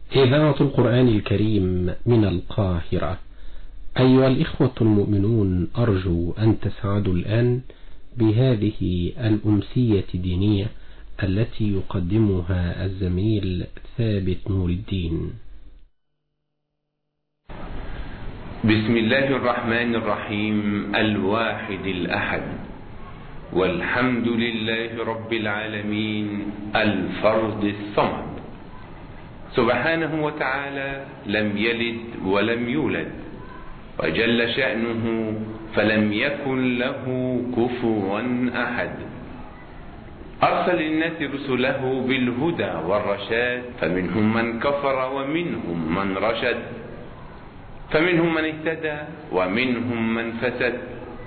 إذاعة القرآن الكريم من القاهرة. أيها الإخوة المؤمنون، أرجو أن تسعدوا الآن بهذه الأمسية الدينية التي يقدمها الزميل ثابت نور الدين. بسم الله الرحمن الرحيم. الواحد الأحد، والحمد لله رب العالمين، الفرد الصمد، سبحانه وتعالى لم يلد ولم يولد، وجل شأنه فلم يكن له كفوا أحد. أرسل للناس رسله بالهدى والرشاد، فمنهم من كفر ومنهم من رشد، فمنهم من اهتدى ومنهم من فسد،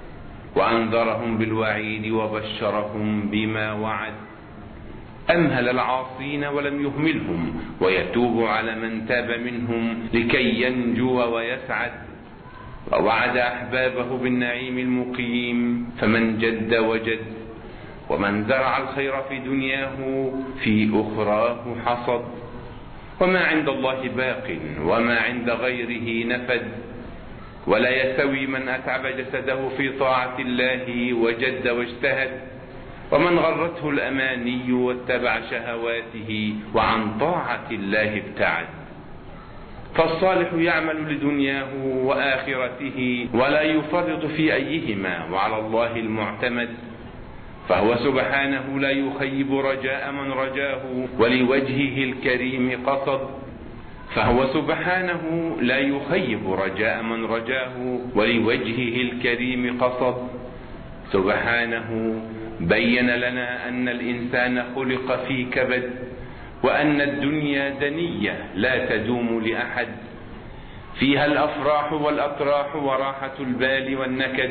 وأنذرهم بالوعيد وبشرهم بما وعد. أمهل العاصين ولم يهملهم، ويتوب على من تاب منهم لكي ينجو ويسعد. ووعد أحبابه بالنعيم المقيم، فمن جد وجد، ومن زرع الخير في دنياه في أخراه حصد. وما عند الله باق، وما عند غيره نفد. ولا يستوي من أتعب جسده في طاعة الله وجد واجتهد، ومن غرته الأماني واتبع شهواته وعن طاعة الله ابتعد. فالصالح يعمل لدنياه وآخرته، ولا يفرط في أيهما، وعلى الله المعتمد. فهو سبحانه لا يخيب رجاء من رجاه، ولوجهه الكريم قصد. فهو سبحانه لا يخيب رجاء من رجاه، ولوجهه الكريم قصد. سبحانه بين لنا أن الإنسان خلق في كبد، وأن الدنيا دنية لا تدوم لأحد، فيها الأفراح والأطراح وراحة البال والنكد.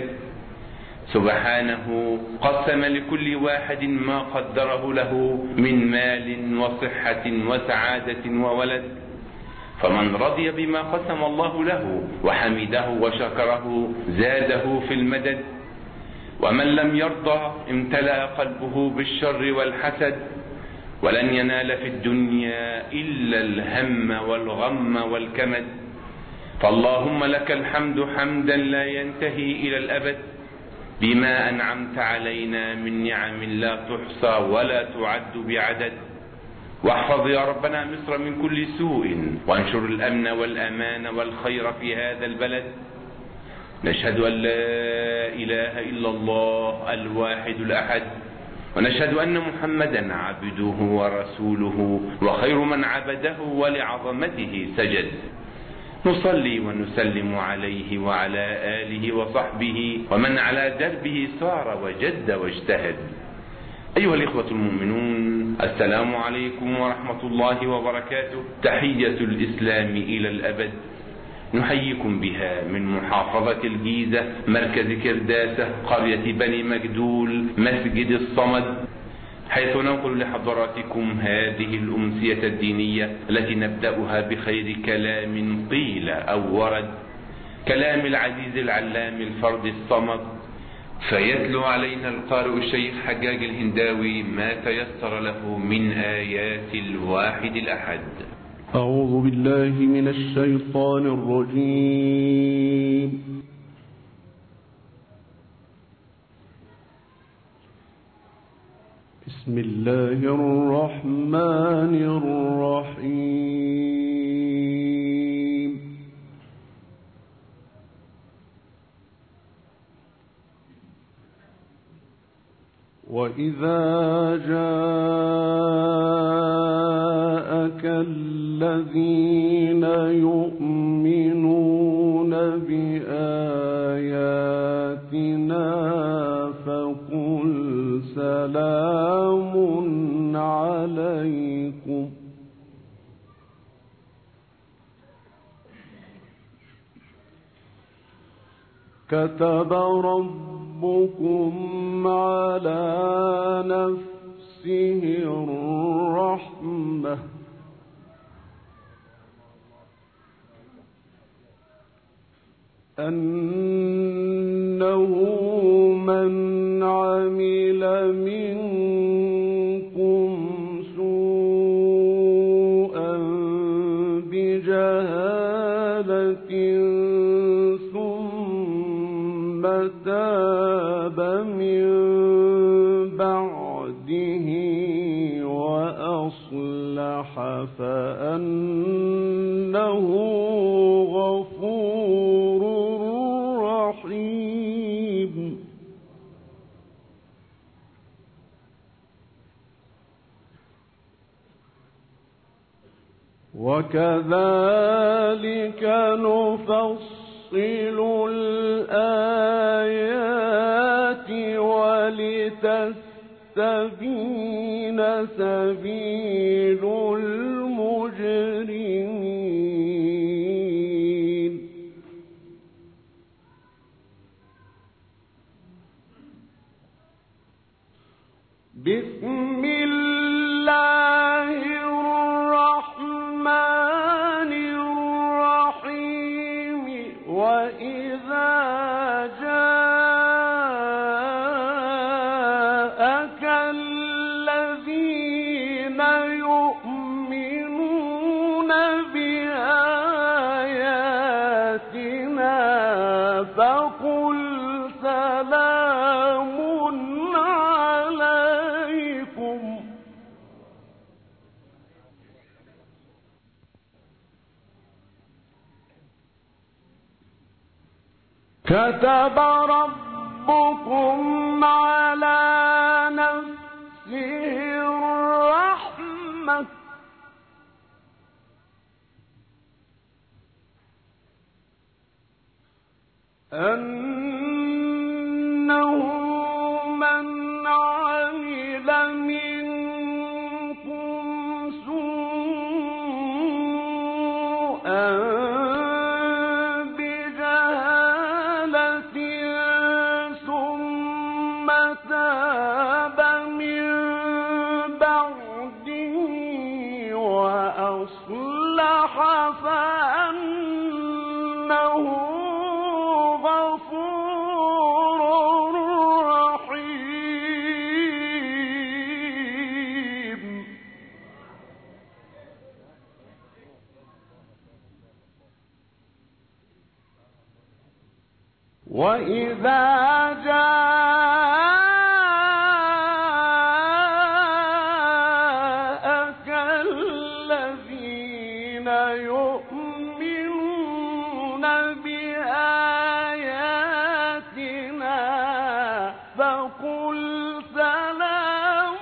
سبحانه قسم لكل واحد ما قدره له من مال وصحة وسعادة وولد، فمن رضي بما قسم الله له وحمده وشكره زاده في المدد، ومن لم يرضى امتلأ قلبه بالشر والحسد، ولن ينال في الدنيا إلا الهم والغم والكمد. فاللهم لك الحمد حمدا لا ينتهي إلى الأبد، بما أنعمت علينا من نعم لا تحصى ولا تعد بعدد. واحفظ يا ربنا مصر من كل سوء، وانشر الأمن والأمان والخير في هذا البلد. نشهد أن لا إله إلا الله الواحد الأحد، ونشهد أن محمدا عبده ورسوله، وخير من عبده ولعظمته سجد. نصلي ونسلم عليه وعلى آله وصحبه ومن على دربه سار وجد واجتهد. أيها الإخوة المؤمنون، السلام عليكم ورحمة الله وبركاته. تحية الإسلام إلى الأبد نحييكم بها من محافظة الجيزة، مركز كرداسة، قرية بني مجدول، مسجد الصمد، حيث ننقل لحضراتكم هذه الأمسية الدينية التي نبدأها بخير كلام قيل أو ورد، كلام العزيز العلام الفرد الصمد. فيتلو علينا القارئ الشيخ حجاج الهنداوي ما تيسر له من آيات الواحد الأحد. أعوذ بالله من الشيطان الرجيم. بسم الله الرحمن الرحيم. وإذا جاءك الذين يؤمنون بآياتنا فقل سلام عليكم كتب ربكم على نفسه الرحمة أنه من عمل منكم سوءا بجهالة ثم تاب من بعده وأصلح فأنه غفور رحيم. وكذلك نفصل الآيات ولتستبين سبيل المجرمين. بسم الله الرحمن الرحيم. وإذا جاءك الذين يؤمنون بآياتنا فقل سلام عليكم كتب ربكم على نفسه الرحمة أنه من عمل منكم سوءا بجهالة ثم تاب من بعده وأصلح فأنه غفور رحيم. وإذا جاءك الذين يؤمنون بآياتنا فقل سلام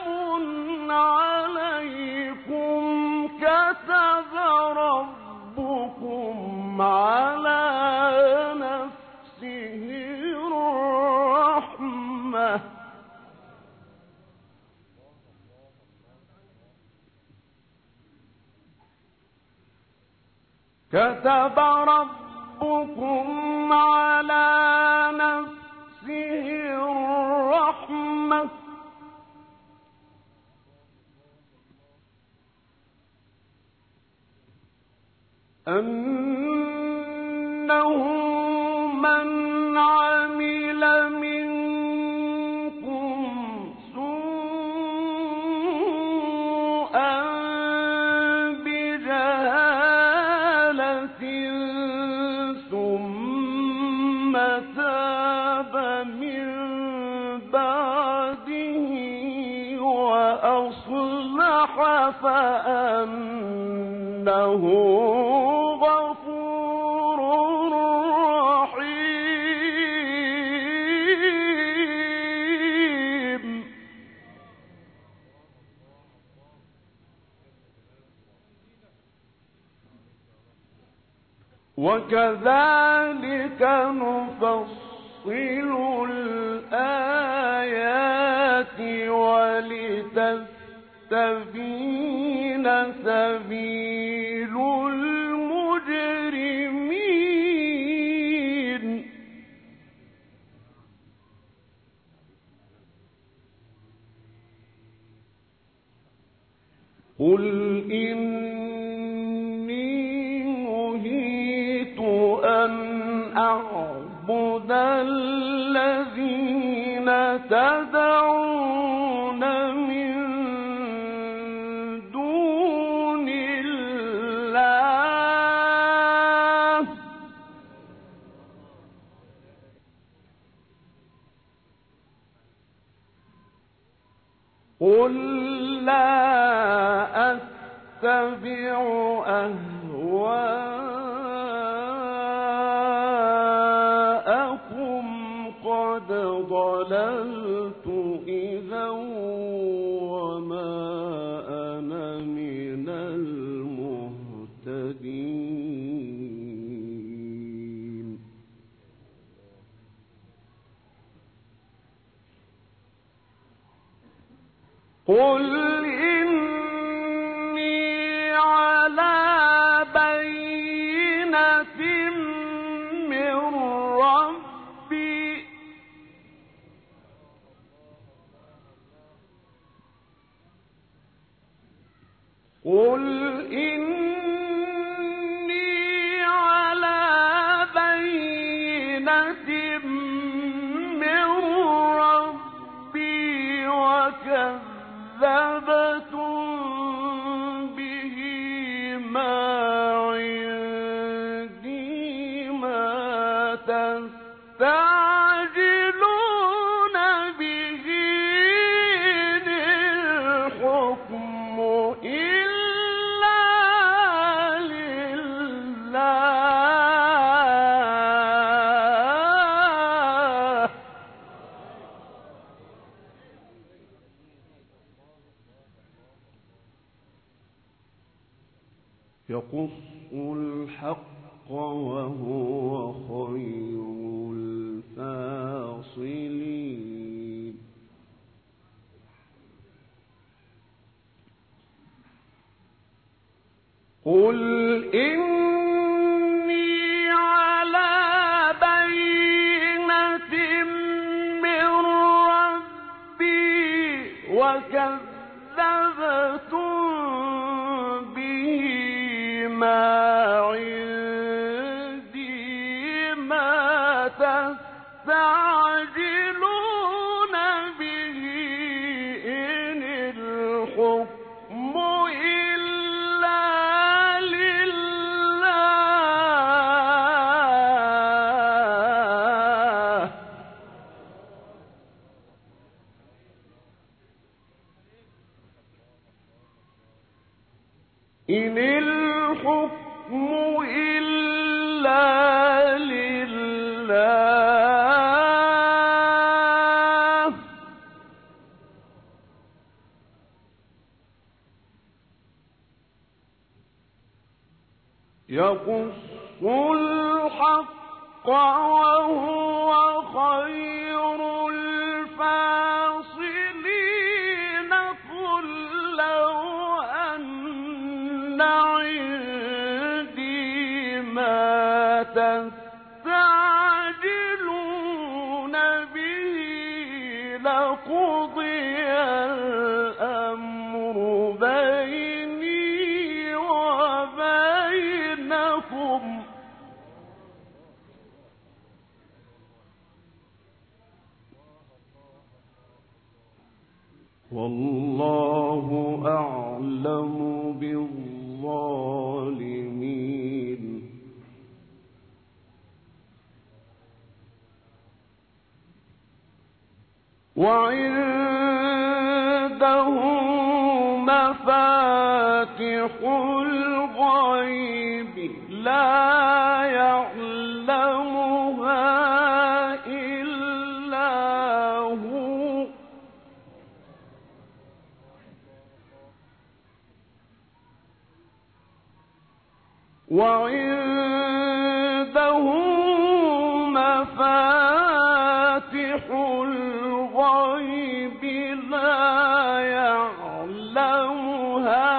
عليكم كتب ربكم على نفسه الرحمة كتب ربكم على نفسه الرحمة أنه من عمل منكم سوءا بجهالة ثم تاب من بعده وأصلح فأنه غفور رحيم. وكذلك نفصل الآيات ولتستبين سبيل المجرمين. قل إني نهيت أن أعبد الذين تدعون من دون الله قل لا أتبع أهواءكم قد ضللت إذا وما أنا من المهتدين قل إني على بينة من ربي قل إني على بينة من ربي وكذبتم به ما عندي ما تستعجلون به إن الحكم إلا لله يقص الحق وهو خير الفاصلين قل إني على بينة من ربي وكذبتم به ما عندي ما تستعجلون به إن الحكم إلا لله إن الحكم إلا لله يقص الحق وهو خير الفاصلين قل لو أن عندي ما تستعجلون به لقضي الأمر بيني وبينكم والله أعلم بالظالمين وعنده مفاتح الغيب لا يعلمها إلا هو وعنده مفاتح الغيب لا يعلمها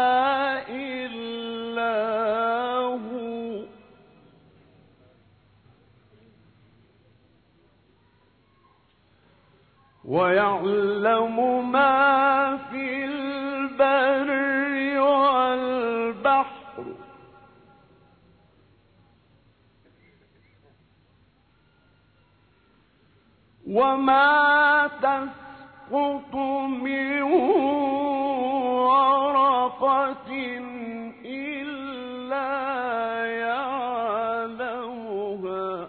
إلا هو ويعلم ما في البر والبحر وما تسقط من ورقة إلا يعلمها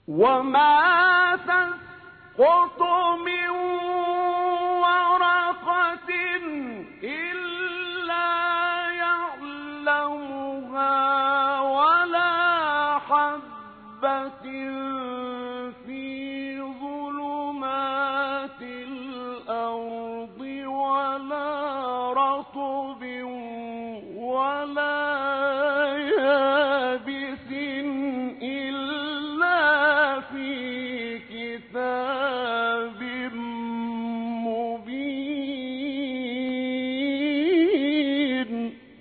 وما تسقط من ورقة إلا يعلمها ولا حبة في ظلمات الأرض ولا رطب ولا يابس إلا في كتاب مبين.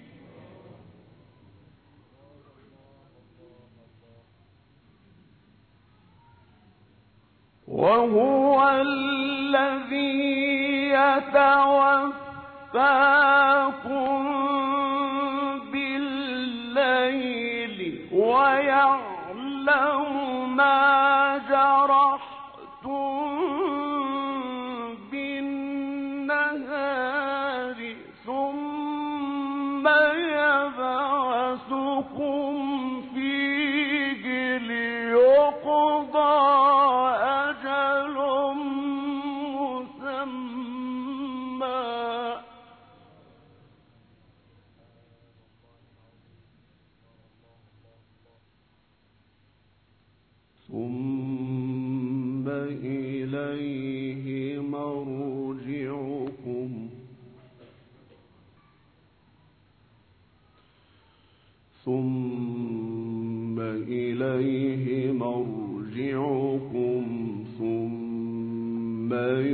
وهو الذي يتوفاكم بالليل ويعلم ما جرحتم بالنهار ثم يبعثكم فيه ليقضى أجل مسمى ثم إليه مرجعكم ثم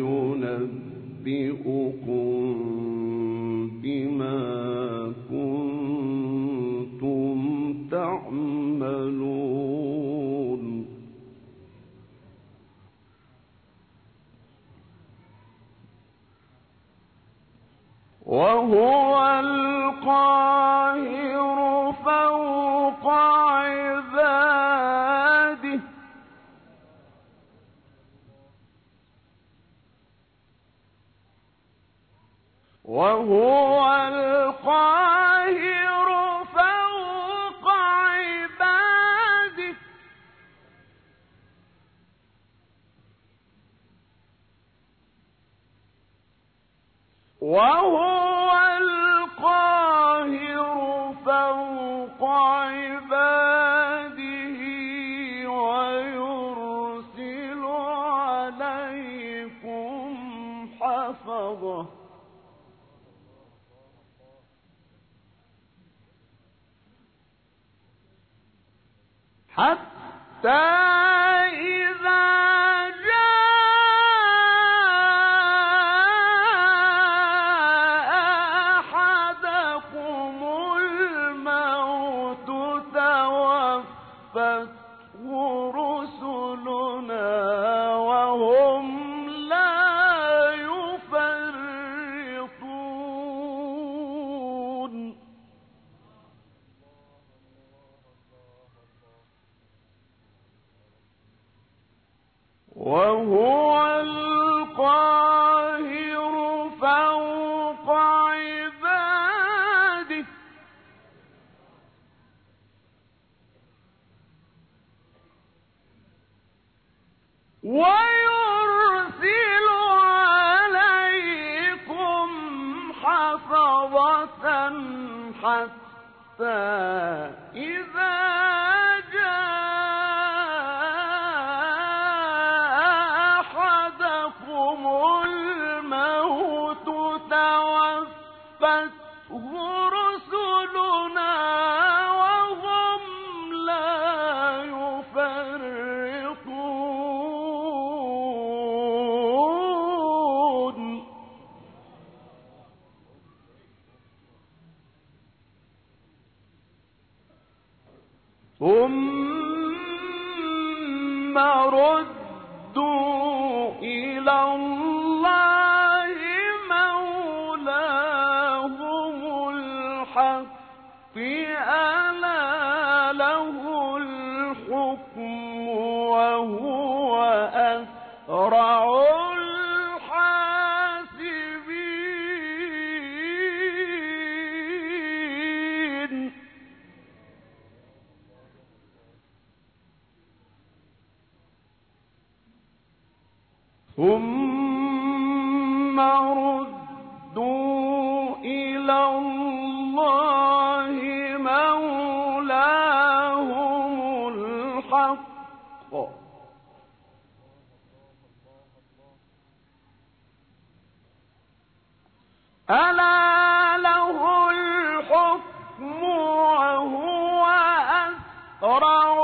ينبئكم بما كنتم تعملون. وهو القاهر فوق عباده وهو القاهر فوق عباده وهو القاهر فوق عباده ويرسل عليكم حفظه حتى إذا جاء أحدكم الموت توفته رسلنا وهم لا يفرطون. وهو القاهر فوق عباده ويرسل عليكم حفظة حتى إذا الموت توفته رسلنا وهم لا يفرطون. ثم ردوا إلى الله مولاهم الحق ألا له الحكم وهو أسرع الحاسبين. ألا له الحكم وهو أسرع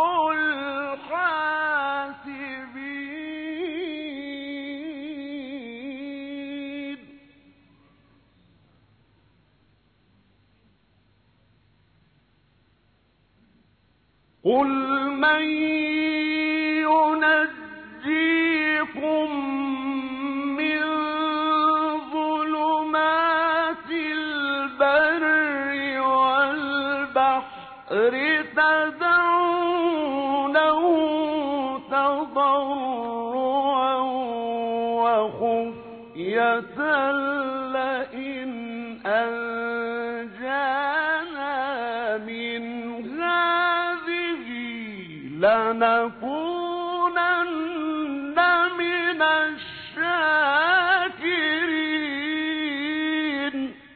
الحاسبين. قل من ينجيكم من ظلمات البر والبحر تدعونه تضرعا وخفية لئن أنجانا من هذه لنكونن من الشاكرين.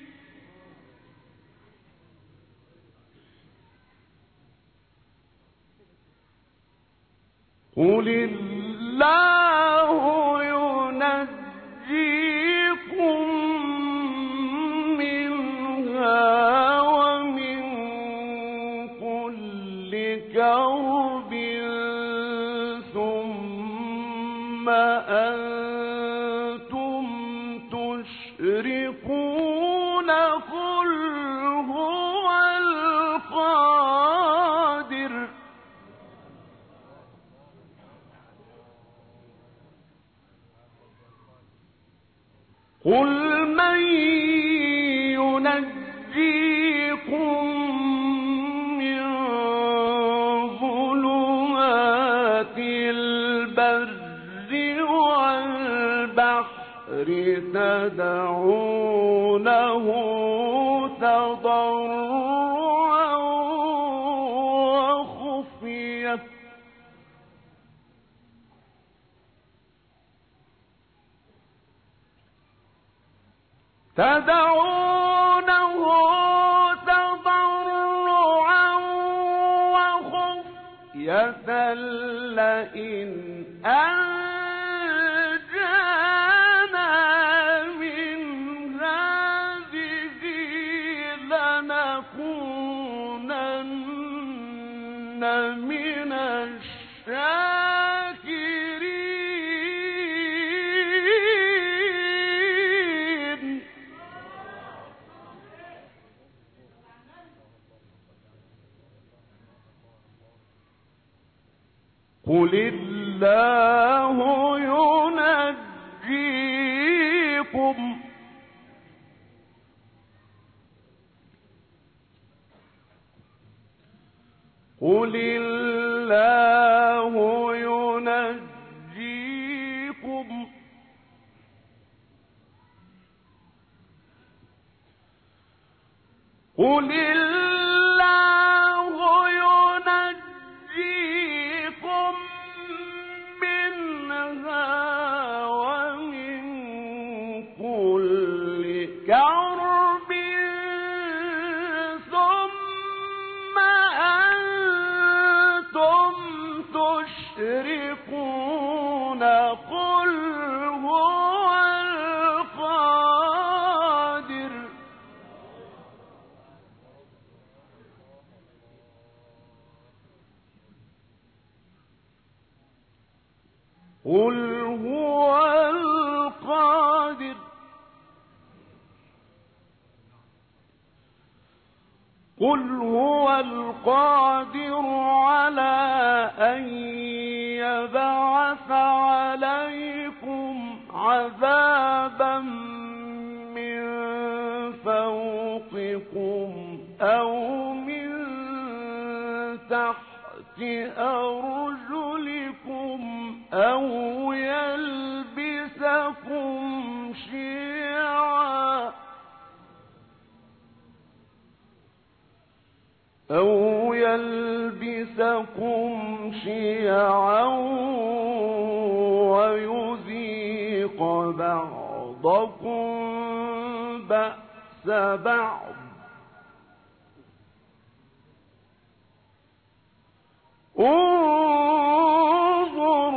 قل الله ينجيكم منها ومن كل كرب ثم أنتم تشركون. قل هو القادر قل من ينجيكم من ظلمات البر والبحر تدعونه تضرعا وخفية لئن أنجانا من هذه لنكونن من الشاكرين. قل الله ينجيكم قل الله ينجيكم قل الله ينجيكم منها ومن كل كرب ثم أنتم تشركون. قل هو القادر قل هو القادر قل هو القادر على أن يبعث عليكم عذابا من فوقكم أو من تحت أرجلكم أو يلبسكم شيعا ويذيق بعضكم بأس بعض. انظر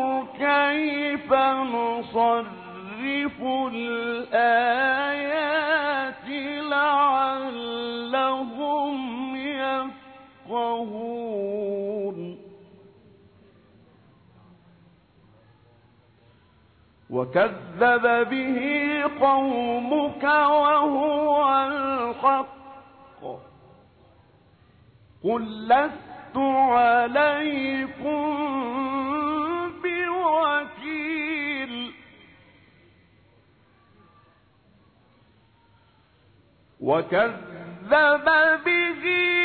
كيف نصرف الآيات يفقهون وكذب به قومك وهو الحق قل لست عليكم بوكيل وكذب به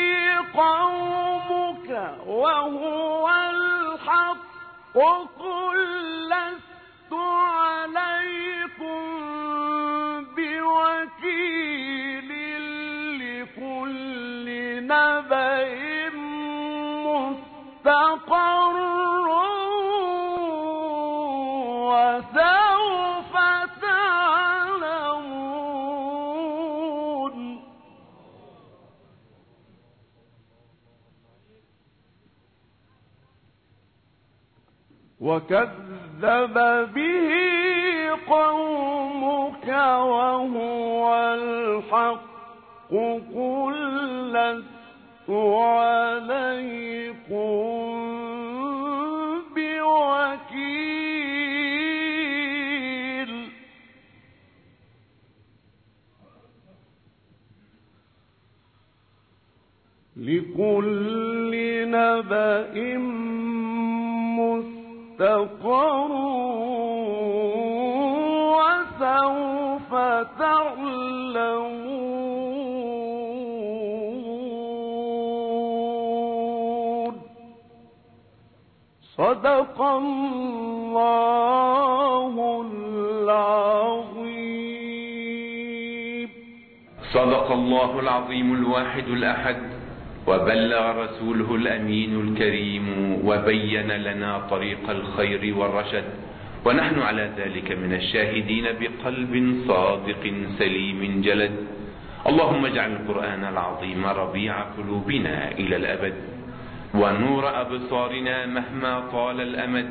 قومك وهو الحق قل لست عليكم بوكيل لكل نبأ مستقر وسوف تعلمون وكذب به قومك وهو الحق قل لست عليكم بوكيل لكل نبأ مستقر وسوف تعلمون صدق الله العظيم. صدق الله العظيم الواحد الأحد، وبلغ رسوله الأمين الكريم، وبين لنا طريق الخير والرشد، ونحن على ذلك من الشاهدين بقلب صادق سليم جلد. اللهم اجعل القرآن العظيم ربيع قلوبنا إلى الأبد، ونور أبصارنا مهما طال الأمد،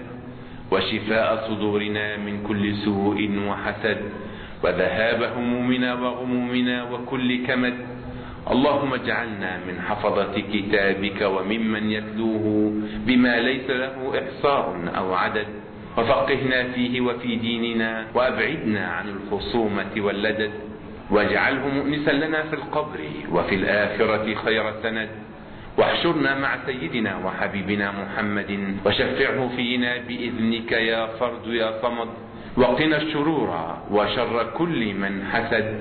وشفاء صدورنا من كل سوء وحسد، وذهاب همومنا وغمومنا وكل كمد. اللهم اجعلنا من حفظة كتابك وممن يتلوه بما ليس له إحصاء أو عدد، وفقهنا فيه وفي ديننا، وأبعدنا عن الخصومة واللدد، واجعله مؤنسا لنا في القبر وفي الآخرة خير سند، واحشرنا مع سيدنا وحبيبنا محمد، وشفعه فينا بإذنك يا فرد يا صمد، وقنا الشرور وشر كل من حسد،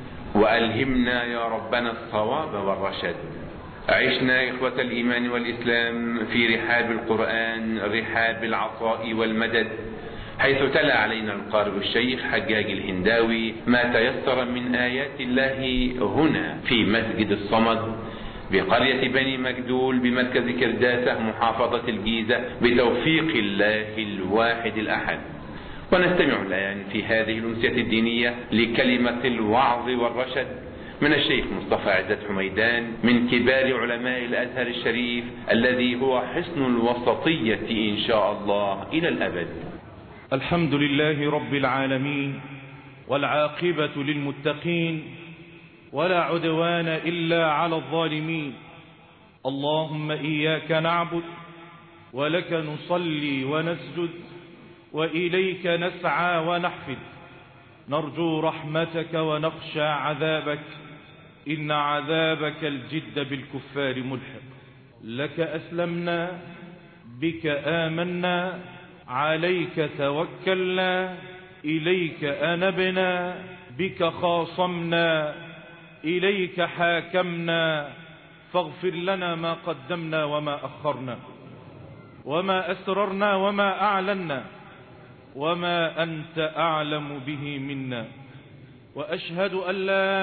وألهمنا يا ربنا الصواب والرشد. عشنا إخوة الإيمان والإسلام في رحاب القرآن، رحاب العطاء والمدد، حيث تلا علينا القارئ الشيخ حجاج الهنداوي ما تيسر من آيات الله هنا في مسجد الصمد بقرية بني مجدول بمركز كرداسة محافظة الجيزة بتوفيق الله الواحد الأحد. ونستمع الآن في هذه الأمسية الدينية لكلمة الوعظ والرشد من الشيخ مصطفى عزت حميدان من كبار علماء الأزهر الشريف، الذي هو حصن الوسطية إن شاء الله إلى الأبد. الحمد لله رب العالمين، والعاقبة للمتقين، ولا عدوان إلا على الظالمين. اللهم إياك نعبد ولك نصلي ونسجد، وإليك نسعى ونحفد، نرجو رحمتك ونخشى عذابك، إن عذابك الجد بالكفار ملحق. لك أسلمنا، بك آمنا، عليك توكلنا، إليك أنبنا، بك خاصمنا، إليك حاكمنا، فاغفر لنا ما قدمنا وما أخرنا، وما أسررنا وما أعلنا، وما أنت أعلم به منا. وأشهد أن لا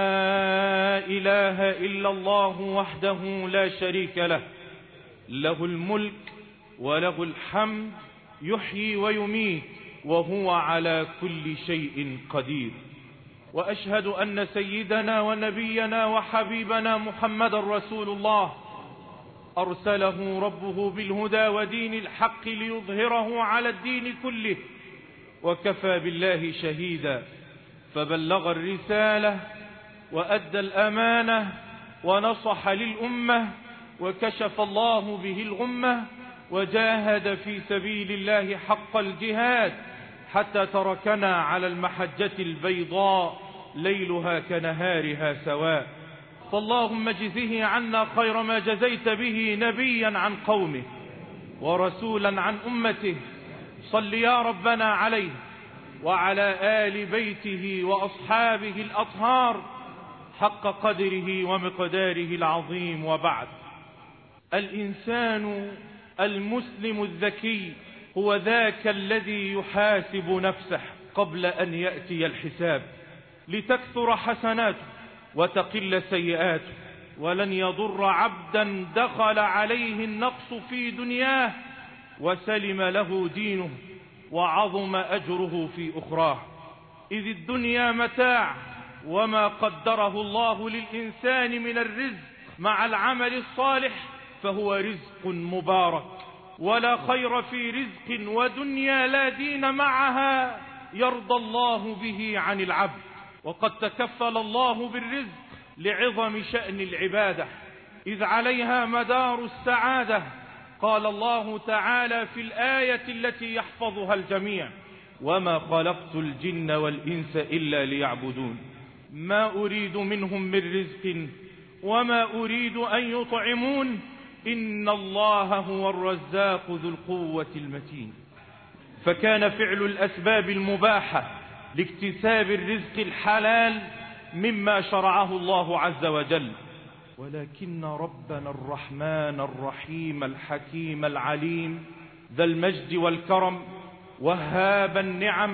إله إلا الله وحده لا شريك له، له الملك وله الحمد، يحيي ويميت، وهو على كل شيء قدير. وأشهد أن سيدنا ونبينا وحبيبنا محمد رسول الله، أرسله ربه بالهدى ودين الحق ليظهره على الدين كله، وكفى بالله شهيدا. فبلغ الرسالة وأدى الأمانة ونصح للأمة وكشف الله به الغمة وجاهد في سبيل الله حق الجهاد حتى تركنا على المحجة البيضاء ليلها كنهارها سواء. فاللهم اجزه عنا خير ما جزيت به نبيا عن قومه ورسولا عن أمته. صل يا ربنا عليه وعلى آل بيته وأصحابه الأطهار حق قدره ومقداره العظيم. وبعد، الإنسان المسلم الذكي هو ذاك الذي يحاسب نفسه قبل أن يأتي الحساب لتكثر حسناته وتقل سيئاته. ولن يضر عبدا دخل عليه النقص في دنياه وسلم له دينه وعظم أجره في أخراه، إذ الدنيا متاع، وما قدره الله للإنسان من الرزق مع العمل الصالح فهو رزق مبارك، ولا خير في رزق ودنيا لا دين معها يرضى الله به عن العبد. وقد تكفل الله بالرزق لعظم شأن العبادة، إذ عليها مدار السعادة. قال الله تعالى في الآية التي يحفظها الجميع: وما خلقت الجن والإنس إلا ليعبدون ما أريد منهم من رزق وما أريد أن يطعمون إن الله هو الرزاق ذو القوة المتين. فكان فعل الأسباب المباحة لاكتساب الرزق الحلال مما شرعه الله عز وجل، ولكن ربنا الرحمن الرحيم الحكيم العليم ذا المجد والكرم وهاب النعم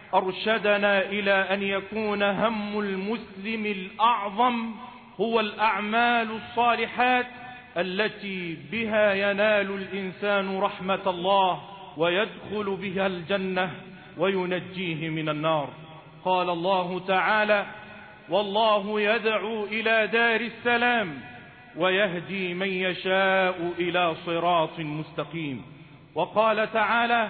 أرشدنا إلى أن يكون هم المسلم الأعظم هو الأعمال الصالحات التي بها ينال الإنسان رحمة الله ويدخل بها الجنة وينجيه من النار. قال الله تعالى: والله يدعو إلى دار السلام ويهدي من يشاء إلى صراط مستقيم. وقال تعالى: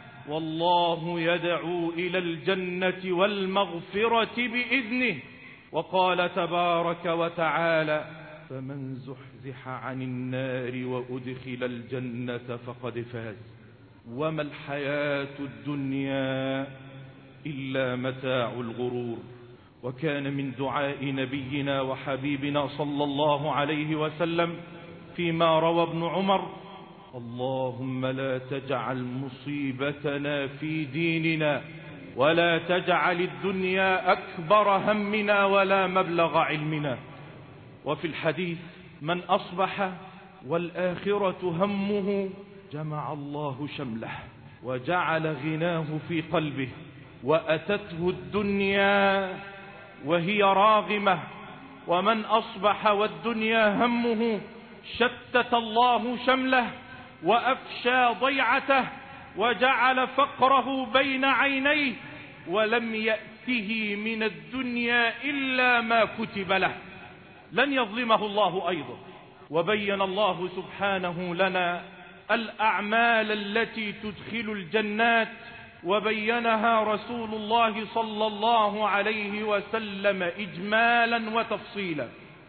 والله يدعو إلى الجنة والمغفرة بإذنه. وقال تبارك وتعالى: فمن زحزح عن النار وأدخل الجنة فقد فاز وما الحياة الدنيا إلا متاع الغرور. وكان من دعاء نبينا وحبيبنا صلى الله عليه وسلم فيما روى ابن عمر: اللهم لا تجعل مصيبتنا في ديننا ولا تجعل الدنيا أكبر همنا ولا مبلغ علمنا. وفي الحديث: من أصبح والآخرة همه جمع الله شمله وجعل غناه في قلبه وأتته الدنيا وهي راغمة. ومن أصبح والدنيا همه شتت الله شمله وأفشى ضيعته وجعل فقره بين عينيه ولم يأته من الدنيا إلا ما كتب له. لن يظلمه الله أيضا. وبين الله سبحانه لنا الأعمال التي تدخل الجنات، وبينها رسول الله صلى الله عليه وسلم إجمالا وتفصيلا.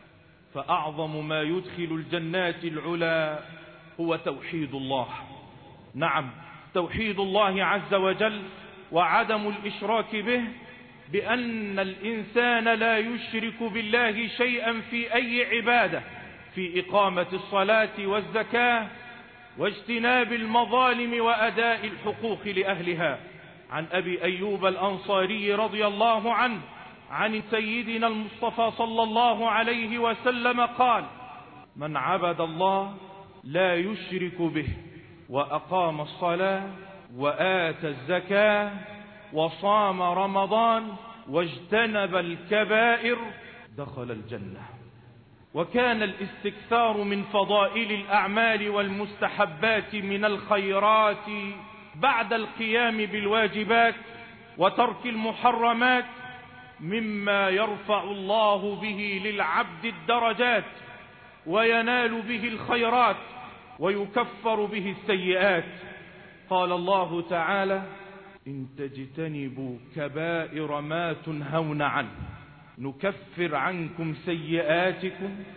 فأعظم ما يدخل الجنات العلا هو توحيد الله. نعم، توحيد الله عز وجل وعدم الإشراك به، بأن الإنسان لا يشرك بالله شيئا في أي عبادة، في إقامة الصلاة والزكاة واجتناب المظالم وأداء الحقوق لأهلها. عن أبي أيوب الأنصاري رضي الله عنه عن سيدنا المصطفى صلى الله عليه وسلم قال: من عبد الله لا يشرك به وأقام الصلاة وآتى الزكاة وصام رمضان واجتنب الكبائر دخل الجنة. وكان الاستكثار من فضائل الأعمال والمستحبات من الخيرات بعد القيام بالواجبات وترك المحرمات مما يرفع الله به للعبد الدرجات وينال به الخيرات ويكفر به السيئات. قال الله تعالى: إن تجتنبوا كبائر ما تنهون عنه نكفر عنكم سيئاتكم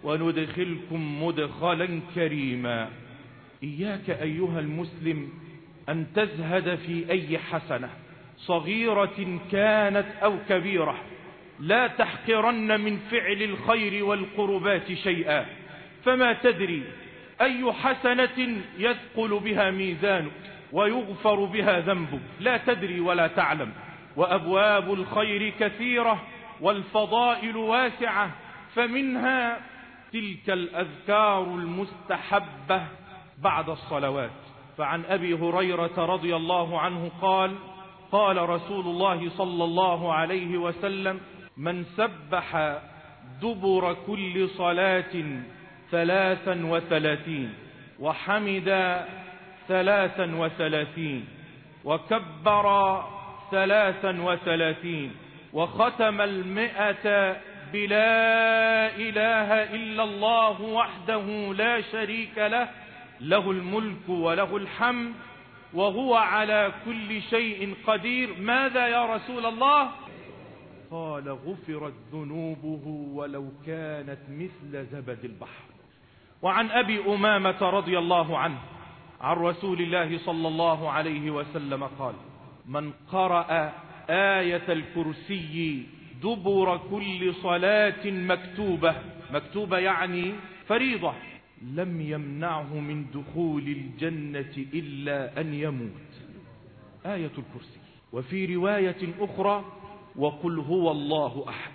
وندخلكم مدخلا كريما. إياك أيها المسلم أن تزهد في أي حسنة صغيرة كانت أو كبيرة، لا تحقرن من فعل الخير والقربات شيئا، فما تدري أي حسنة يثقل بها ميزانك ويغفر بها ذنبك، لا تدري ولا تعلم. وأبواب الخير كثيرة والفضائل واسعة، فمنها تلك الأذكار المستحبة بعد الصلوات. فعن أبي هريرة رضي الله عنه قال: قال رسول الله صلى الله عليه وسلم: من سبح دبر كل صلاة 33 وحمد 33 وكبر 33 وختم 100 بلا إله إلا الله وحده لا شريك له، له الملك وله الحمد وهو على كل شيء قدير. ماذا يا رسول الله؟ قال: غفرت ذنوبه ولو كانت مثل زبد البحر. وعن أبي أمامة رضي الله عنه عن رسول الله صلى الله عليه وسلم قال: من قرأ آية الكرسي دبر كل صلاة مكتوبة يعني فريضة، لم يمنعه من دخول الجنة إلا أن يموت. آية الكرسي. وفي رواية أخرى: وقل هو الله أحد.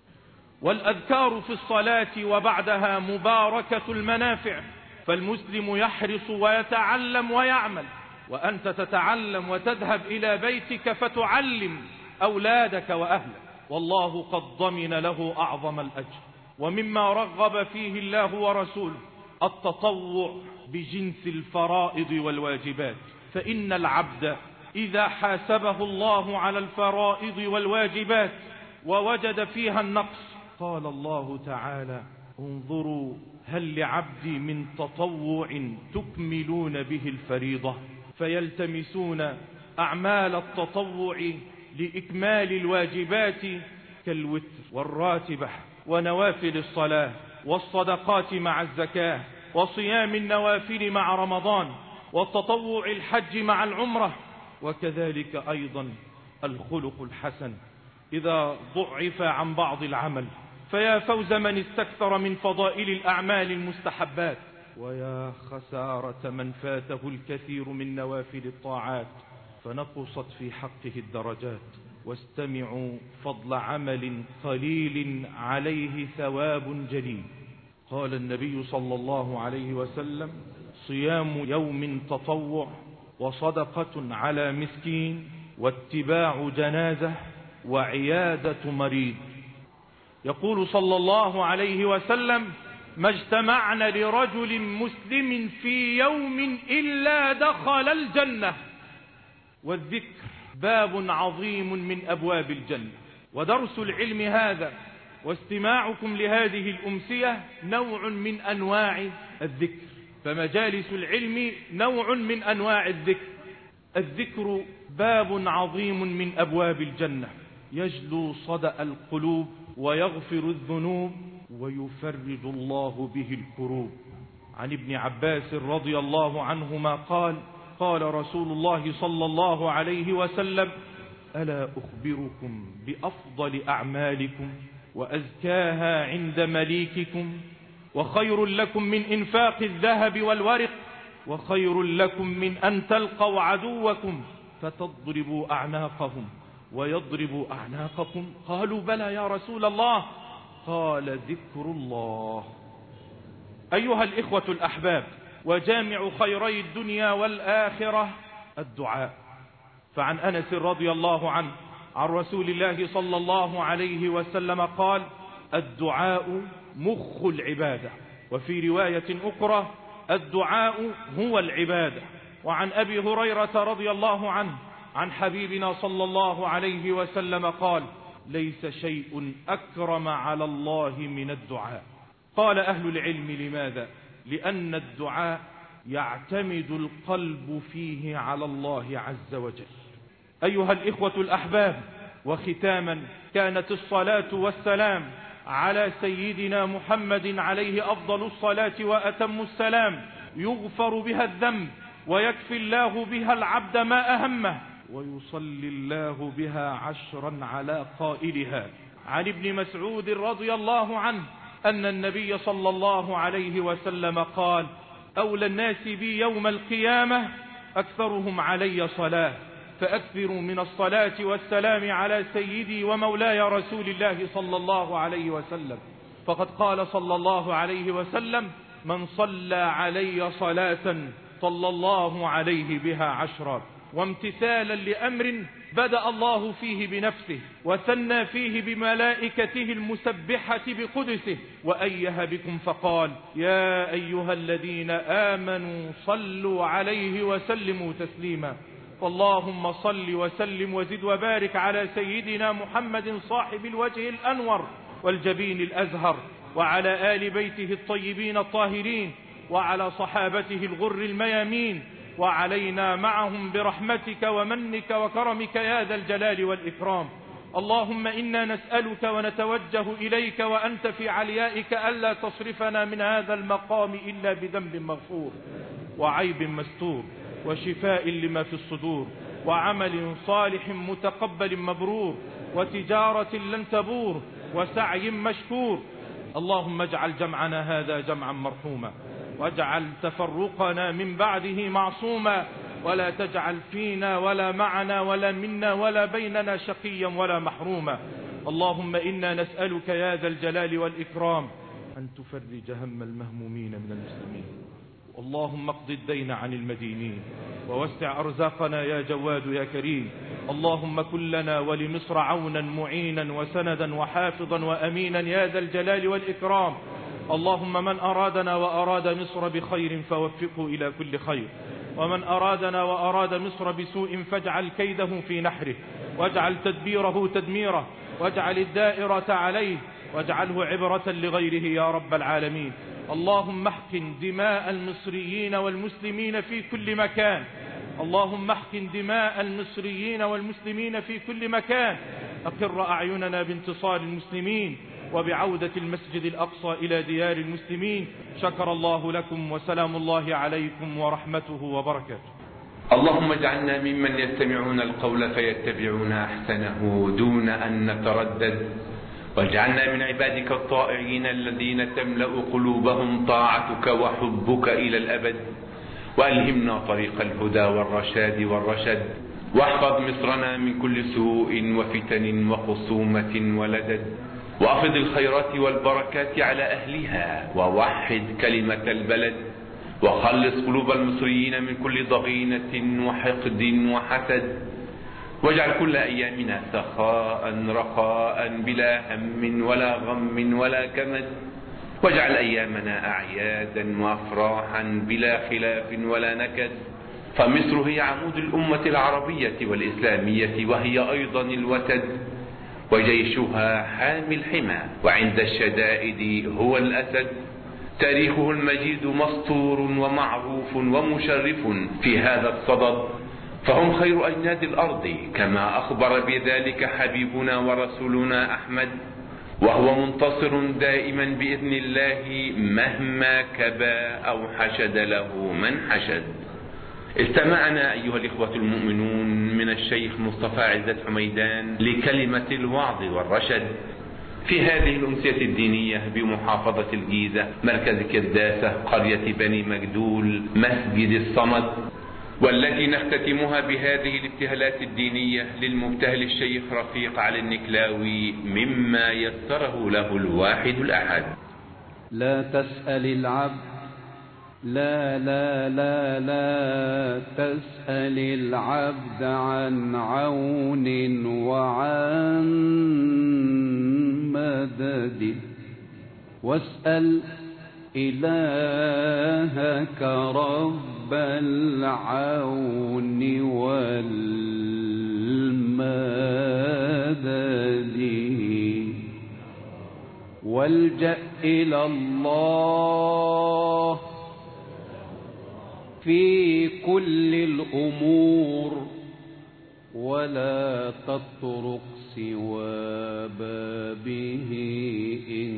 والأذكار في الصلاة وبعدها مباركة المنافع، فالمسلم يحرص ويتعلم ويعمل. وأنت تتعلم وتذهب إلى بيتك فتعلم أولادك وأهلك، والله قد ضمن له أعظم الأجر. ومما رغب فيه الله ورسوله التطوع بجنس الفرائض والواجبات، فإن العبد إذا حاسبه الله على الفرائض والواجبات ووجد فيها النقص، قال الله تعالى: انظروا هل لعبدي من تطوع تكملون به الفريضة، فيلتمسون أعمال التطوع لإكمال الواجبات كالوتر والراتبة ونوافل الصلاة والصدقات مع الزكاة وصيام النوافل مع رمضان والتطوع الحج مع العمرة، وكذلك أيضا الخلق الحسن إذا ضعف عن بعض العمل. فيا فوز من استكثر من فضائل الأعمال المستحبات، ويا خسارة من فاته الكثير من نوافل الطاعات فنقصت في حقه الدرجات. واستمعوا فضل عمل قليل عليه ثواب جليل. قال النبي صلى الله عليه وسلم: صيام يوم تطوع وصدقة على مسكين واتباع جنازة وعيادة مريض. يقول صلى الله عليه وسلم: ما اجتمعنا لرجل مسلم في يوم إلا دخل الجنة. والذكر باب عظيم من أبواب الجنة. ودرس العلم هذا واستماعكم لهذه الأمسية نوع من أنواع الذكر، فمجالس العلم نوع من أنواع الذكر. الذكر باب عظيم من أبواب الجنة، يجلو صدأ القلوب ويغفر الذنوب ويفرج الله به الكروب. عن ابن عباس رضي الله عنهما قال: قال رسول الله صلى الله عليه وسلم: ألا أخبركم بأفضل أعمالكم وأزكاها عند مليككم، وخير لكم من إنفاق الذهب والورق، وخير لكم من أن تلقوا عدوكم فتضربوا أعناقهم ويضربوا أعناقكم؟ قالوا: بلى يا رسول الله. قال: ذكر الله. أيها الإخوة الأحباب، وجامع خيري الدنيا والآخرة الدعاء. فعن أنس رضي الله عنه عن رسول الله صلى الله عليه وسلم قال: الدعاء مخ العبادة. وفي رواية أخرى: الدعاء هو العبادة. وعن أبي هريرة رضي الله عنه عن حبيبنا صلى الله عليه وسلم قال: ليس شيء أكرم على الله من الدعاء. قال أهل العلم: لماذا؟ لأن الدعاء يعتمد القلب فيه على الله عز وجل. أيها الإخوة الأحباب، وختاما، كانت الصلاة والسلام على سيدنا محمد عليه أفضل الصلاة وأتم السلام يغفر بها الذنب ويكفي الله بها العبد ما أهمه ويصلي الله بها 10 على قائلها. عن ابن مسعود رضي الله عنه أن النبي صلى الله عليه وسلم قال: أولى الناس بي يوم القيامة أكثرهم علي صلاة، فأكثروا من الصلاة والسلام على سيدي ومولاي رسول الله صلى الله عليه وسلم. فقد قال صلى الله عليه وسلم: من صلى علي صلاة صلى الله عليه بها 10. وامتثالا لأمر بدأ الله فيه بنفسه وثنى فيه بملائكته المسبحة بقدسه وأيه بكم فقال: يا أيها الذين آمنوا صلوا عليه وسلموا تسليما. اللهم صل وسلم وزد وبارك على سيدنا محمد صاحب الوجه الأنور والجبين الأزهر، وعلى آل بيته الطيبين الطاهرين، وعلى صحابته الغر الميامين، وعلينا معهم برحمتك ومنك وكرمك يا ذا الجلال والإكرام. اللهم إنا نسألك ونتوجه إليك وأنت في عليائك ألا تصرفنا من هذا المقام إلا بذنب مغفور وعيب مستور وشفاء لما في الصدور وعمل صالح متقبل مبرور وتجارة لن تبور وسعي مشكور. اللهم اجعل جمعنا هذا جمعا مرحوما، واجعل تفرقنا من بعده معصوما، ولا تجعل فينا ولا معنا ولا منا ولا بيننا شقيا ولا محروما. اللهم إنا نسألك يا ذا الجلال والإكرام أن تفرج هم المهمومين من المسلمين. اللهم اقض الدين عن المدينين ووسع أرزاقنا يا جواد يا كريم. اللهم كن لنا ولمصر عونا معينا وسندا وحافظا وأمينا يا ذا الجلال والإكرام. اللهم من أرادنا وأراد مصر بخير فوفقه إلى كل خير، ومن أرادنا وأراد مصر بسوء فاجعل كيده في نحره، واجعل تدبيره تدميره، واجعل الدائرة عليه، واجعله عبرة لغيره يا رب العالمين. اللهم احقن دماء المصريين والمسلمين في كل مكان. اللهم احقن دماء المصريين والمسلمين في كل مكان. أقر أعيننا بانتصار المسلمين وبعودة المسجد الأقصى إلى ديار المسلمين. شكر الله لكم وسلام الله عليكم ورحمته وبركاته. اللهم اجعلنا ممن يستمعون القول فيتبعون أحسنه دون أن نتردد، واجعلنا من عبادك الطائعين الذين تملأ قلوبهم طاعتك وحبك إلى الأبد، وألهمنا طريق الهدى والرشاد والرشد، واحفظ مصرنا من كل سوء وفتن وخصومة ولدد، وأفض الخيرات والبركات على أهلها، ووحد كلمة البلد، وخلص قلوب المصريين من كل ضغينة وحقد وحسد، واجعل كل أيامنا سخاء رخاء بلا هم ولا غم ولا كمد، واجعل أيامنا أعيادا وأفراحا بلا خلاف ولا نكد. فمصر هي عمود الأمة العربية والإسلامية، وهي أيضا الوتد، وجيشها حامي الحمى، وعند الشدائد هو الأسد. تاريخه المجيد مسطور ومعروف ومشرف في هذا الصدد، فهم خير أجناد الأرض كما أخبر بذلك حبيبنا ورسولنا أحمد، وهو منتصر دائما بإذن الله مهما كبى أو حشد له من حشد. استمعنا أيها الإخوة المؤمنون من الشيخ مصطفى عزت حميدان لكلمة الوعظ والرشد في هذه الأمسية الدينية بمحافظة الجيزة، مركز كرداسة، قرية بني مجدول، مسجد الصمد، والتي نختتمها بهذه الابتهالات الدينية للمبتهل الشيخ رفيق علي النكلاوي مما يسره له الواحد الأحد. لا تسأل العبد، لا لا لا لا تسأل العبد عن عون وعن مدد، واسأل إلهك رب العون والمدد، والجأ إلى الله في كل الأمور، ولا تطرق سوى بابه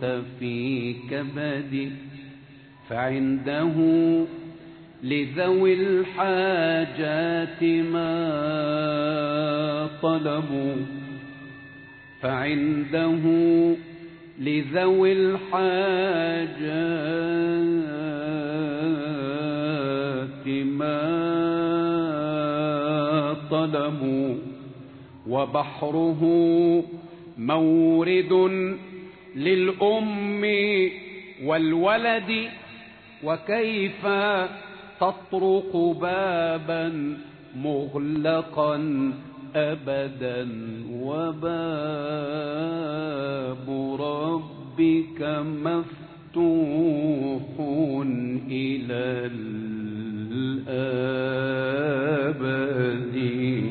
كنت في كبدي فعنده لذوي الحاجات ما طلبوا فعنده لذوي الحاجات ما طلبوا وبحره مورد للأم والولد وكيف تطرق بابا مغلقا أبدا وباب ربك مفتوح إلى الأبد.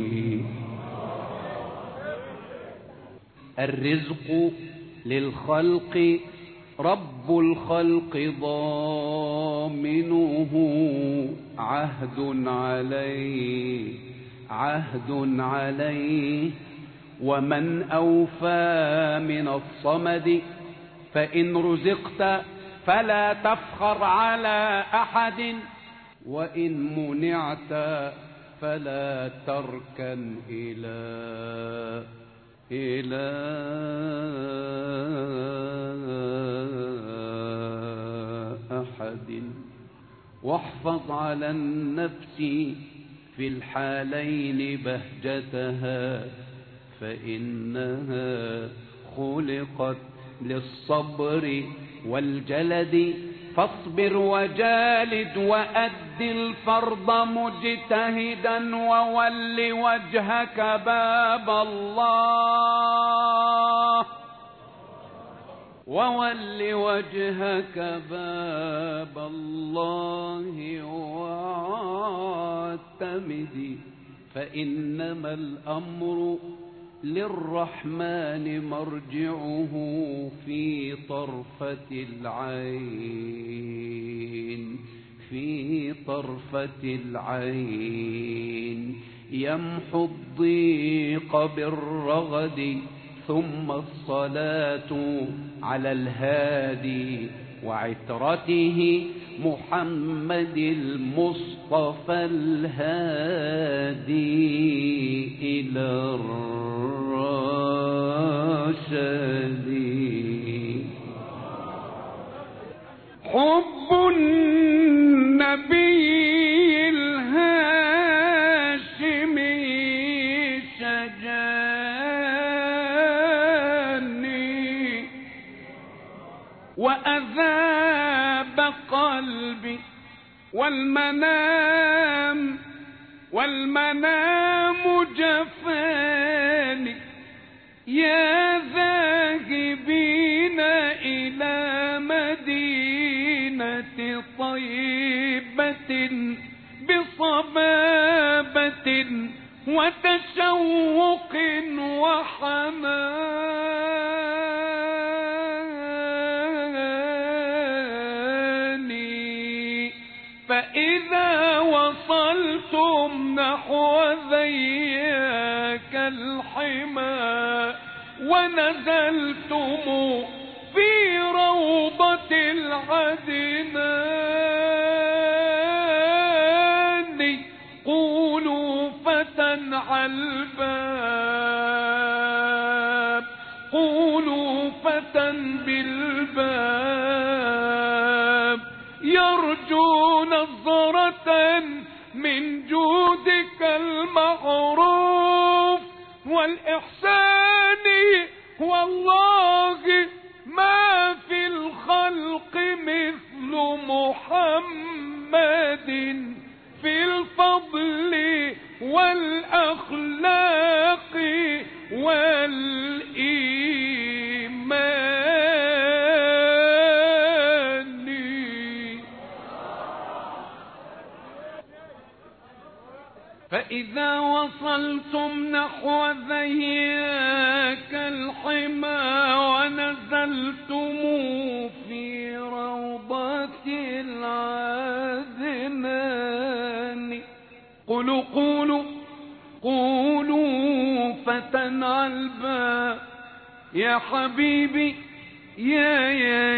الرزق للخلق رب الخلق ضامنه عهد عليه ومن أوفى من الصمد فإن رزقت فلا تفخر على أحد وإن منعت فلا تركن إلى أحد. واحفظ على النفس في الحالين بهجتها فإنها خلقت للصبر والجلد فاصبر وجالد وأد الفرض مجتهدا وول وجهك باب الله واعتمد فإنما الأمر للرحمن مرجعه في طرفة العين يمحو الضيق بالرغد ثم الصلاة على الهادي وعترته محمد المصطفى الهادي إلى الرشد. حب النبي الهاشمي شجاني وأذاب قلبي والمنام جفاني يا ذاهبين إلى مدينة طيبة بصبابة وتشوق وحنان فإذا وصلتم نحو ذياك الحمى ونزلتم في روضة العدنان قولوا فتى على الباب قولوا فتى بالباب يرجو نظرة من جودك المعروف والإحسان والله ما في الخلق مثل محمد في الفضل والأخلاق والإيمان. فإذا وصلتم نحو ذياك الحمى ونزلتم في روضة العدنان قولوا فتى على الباب يا حبيبي يا يا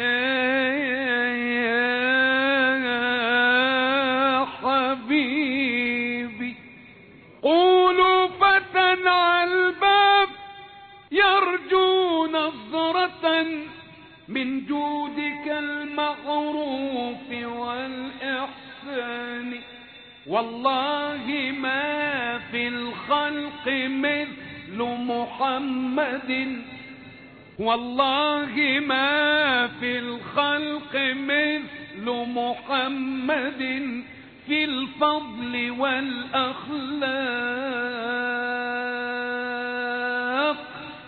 يا حبيبي. قولوا فتى على الباب يرجو نظرة من جودك المعروف والإحسان. والله ما في الخلق مثل محمد، والله ما في الخلق مثل محمد في الفضل والأخلاق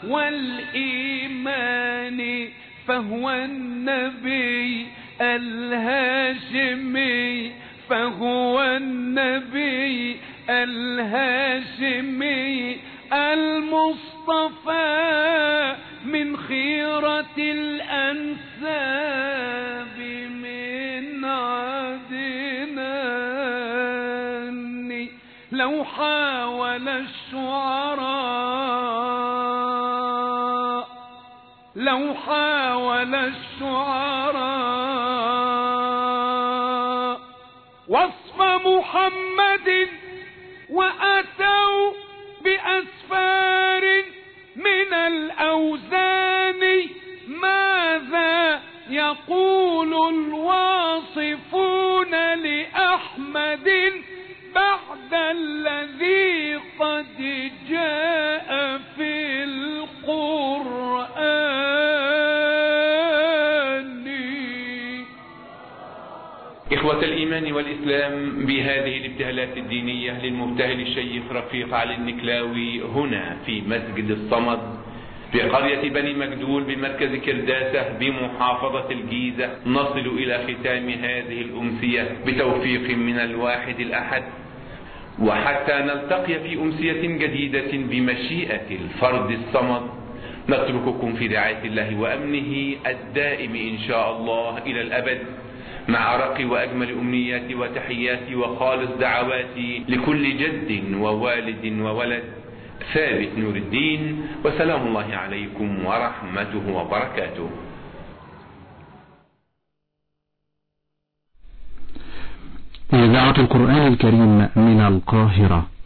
والإيمان. فهو النبي الهاشمي، فهو النبي الهاشمي المصطفى من خيرة الأنساب من عدنان. لو حاول الشعراء، لو حاول الشعراء وصف محمد وأتوا بأسفار من الأوزان، ماذا يقول الواصفون لأحمد بعد الذي قد جاء في القرآن؟ إخوة الإيمان والإسلام، بهذه الابتهالات الدينية للمبتهل الشيخ رفيق علي النكلاوي هنا في مسجد الصمد في قرية بني مجدول بمركز كرداسة بمحافظة الجيزة، نصل إلى ختام هذه الأمسية بتوفيق من الواحد الأحد. وحتى نلتقي في أمسية جديدة بمشيئة الفرد الصمد، نترككم في رعاية الله وأمنه الدائم إن شاء الله إلى الأبد، مع أرق وأجمل أمنياتي وتحياتي وخالص دعواتي لكل جد ووالد وولد، ثابت نور الدين، وسلام الله عليكم ورحمته وبركاته. إذاعة القرآن الكريم من القاهرة.